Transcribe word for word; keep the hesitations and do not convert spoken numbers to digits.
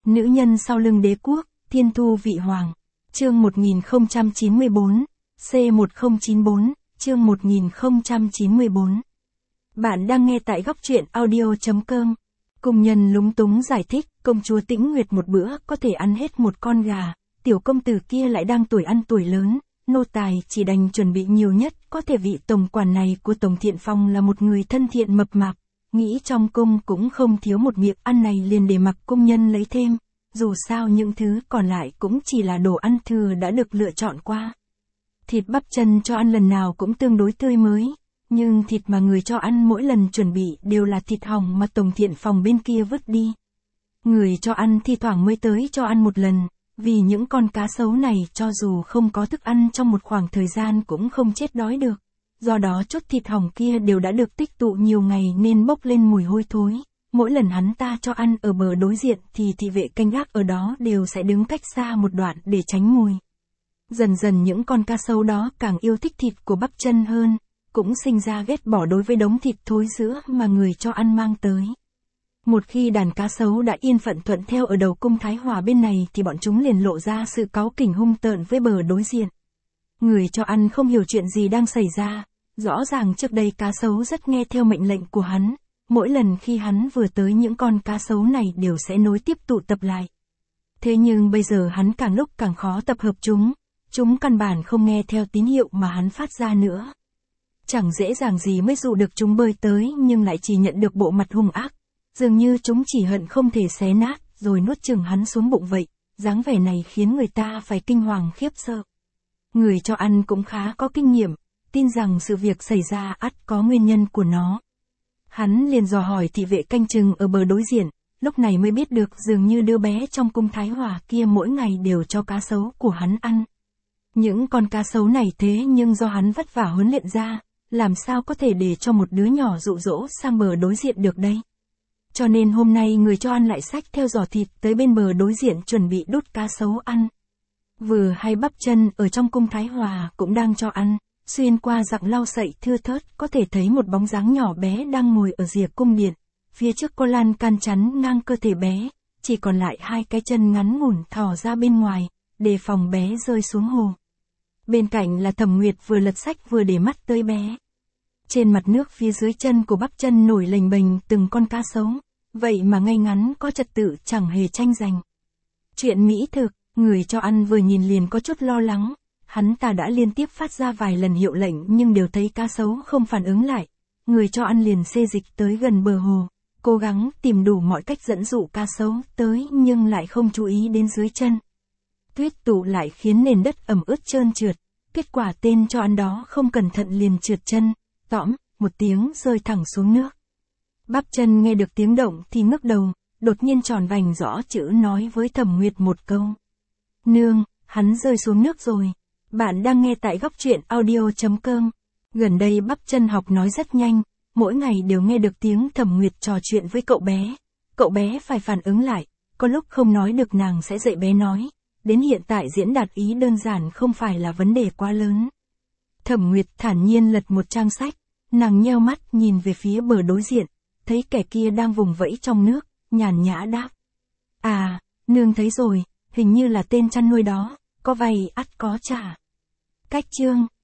Nữ nhân sau lưng đế quốc, thiên thu vị hoàng. Chương một nghìn không trăm chín mươi tư, C một không chín tư, chương một nghìn không trăm chín mươi tư. Bạn đang nghe tại góc truyện audio chấm com. Cung nhân lúng túng giải thích, công chúa Tĩnh Nguyệt một bữa có thể ăn hết một con gà, tiểu công tử kia lại đang tuổi ăn tuổi lớn, nô tài chỉ đành chuẩn bị nhiều nhất, có thể vị tổng quản này của Tổng Thiện Phòng là một người thân thiện mập mạp, nghĩ trong cung cũng không thiếu một miệng ăn này liền để mặc cung nhân lấy thêm, dù sao những thứ còn lại cũng chỉ là đồ ăn thừa đã được lựa chọn qua. Thịt bắp chân cho ăn lần nào cũng tương đối tươi mới, nhưng thịt mà người cho ăn mỗi lần chuẩn bị đều là thịt hỏng mà Tổng Thiện Phòng bên kia vứt đi. Người cho ăn thi thoảng mới tới cho ăn một lần, vì những con cá sấu này cho dù không có thức ăn trong một khoảng thời gian cũng không chết đói được. Do đó chút thịt hỏng kia đều đã được tích tụ nhiều ngày nên bốc lên mùi hôi thối. Mỗi lần hắn ta cho ăn ở bờ đối diện thì thị vệ canh gác ở đó đều sẽ đứng cách xa một đoạn để tránh mùi. Dần dần những con cá sấu đó càng yêu thích thịt của bắp chân hơn, cũng sinh ra ghét bỏ đối với đống thịt thối rữa mà người cho ăn mang tới. Một khi đàn cá sấu đã yên phận thuận theo ở đầu cung Thái Hòa bên này thì bọn chúng liền lộ ra sự cáu kỉnh hung tợn với bờ đối diện. Người cho ăn không hiểu chuyện gì đang xảy ra, rõ ràng trước đây cá sấu rất nghe theo mệnh lệnh của hắn, mỗi lần khi hắn vừa tới những con cá sấu này đều sẽ nối tiếp tụ tập lại. Thế nhưng bây giờ hắn càng lúc càng khó tập hợp chúng, chúng căn bản không nghe theo tín hiệu mà hắn phát ra nữa. Chẳng dễ dàng gì mới dụ được chúng bơi tới nhưng lại chỉ nhận được bộ mặt hung ác, dường như chúng chỉ hận không thể xé nát rồi nuốt chửng hắn xuống bụng vậy, dáng vẻ này khiến người ta phải kinh hoàng khiếp sợ. Người cho ăn cũng khá có kinh nghiệm, tin rằng sự việc xảy ra ắt có nguyên nhân của nó. Hắn liền dò hỏi thị vệ canh chừng ở bờ đối diện, lúc này mới biết được dường như đứa bé trong cung Thái Hòa kia mỗi ngày đều cho cá sấu của hắn ăn. Những con cá sấu này thế nhưng do hắn vất vả huấn luyện ra, làm sao có thể để cho một đứa nhỏ dụ dỗ sang bờ đối diện được đây. Cho nên hôm nay người cho ăn lại xách theo giỏ thịt tới bên bờ đối diện chuẩn bị đút cá sấu ăn. Vừa hay bắp chân ở trong cung Thái Hòa cũng đang cho ăn, xuyên qua dặng lau sậy thưa thớt có thể thấy một bóng dáng nhỏ bé đang ngồi ở rìa cung điện, phía trước có lan can chắn ngang cơ thể bé, chỉ còn lại hai cái chân ngắn ngủn thò ra bên ngoài, để phòng bé rơi xuống hồ. Bên cạnh là Thẩm Nguyệt vừa lật sách vừa để mắt tới bé. Trên mặt nước phía dưới chân của bắp chân nổi lềnh bềnh từng con cá sấu, vậy mà ngay ngắn có trật tự chẳng hề tranh giành. Chuyện mỹ thực, người cho ăn vừa nhìn liền có chút lo lắng, hắn ta đã liên tiếp phát ra vài lần hiệu lệnh nhưng đều thấy cá sấu không phản ứng lại. Người cho ăn liền xê dịch tới gần bờ hồ, cố gắng tìm đủ mọi cách dẫn dụ cá sấu tới nhưng lại không chú ý đến dưới chân. Tuyết tụ lại khiến nền đất ẩm ướt trơn trượt, kết quả tên cho ăn đó không cẩn thận liền trượt chân, tõm, một tiếng rơi thẳng xuống nước. Bắp chân nghe được tiếng động thì ngước đầu, đột nhiên tròn vành rõ chữ nói với Thẩm Nguyệt một câu. Nương, hắn rơi xuống nước rồi. Bạn đang nghe tại góc truyện audio chấm com. Gần đây bắp chân học nói rất nhanh, mỗi ngày đều nghe được tiếng Thẩm Nguyệt trò chuyện với cậu bé. Cậu bé phải phản ứng lại, có lúc không nói được nàng sẽ dạy bé nói. Đến hiện tại diễn đạt ý đơn giản không phải là vấn đề quá lớn. Thẩm Nguyệt thản nhiên lật một trang sách, nàng nheo mắt nhìn về phía bờ đối diện, thấy kẻ kia đang vùng vẫy trong nước, nhàn nhã đáp. À, nương thấy rồi, hình như là tên chăn nuôi đó, có vay ắt có trả. Cách chương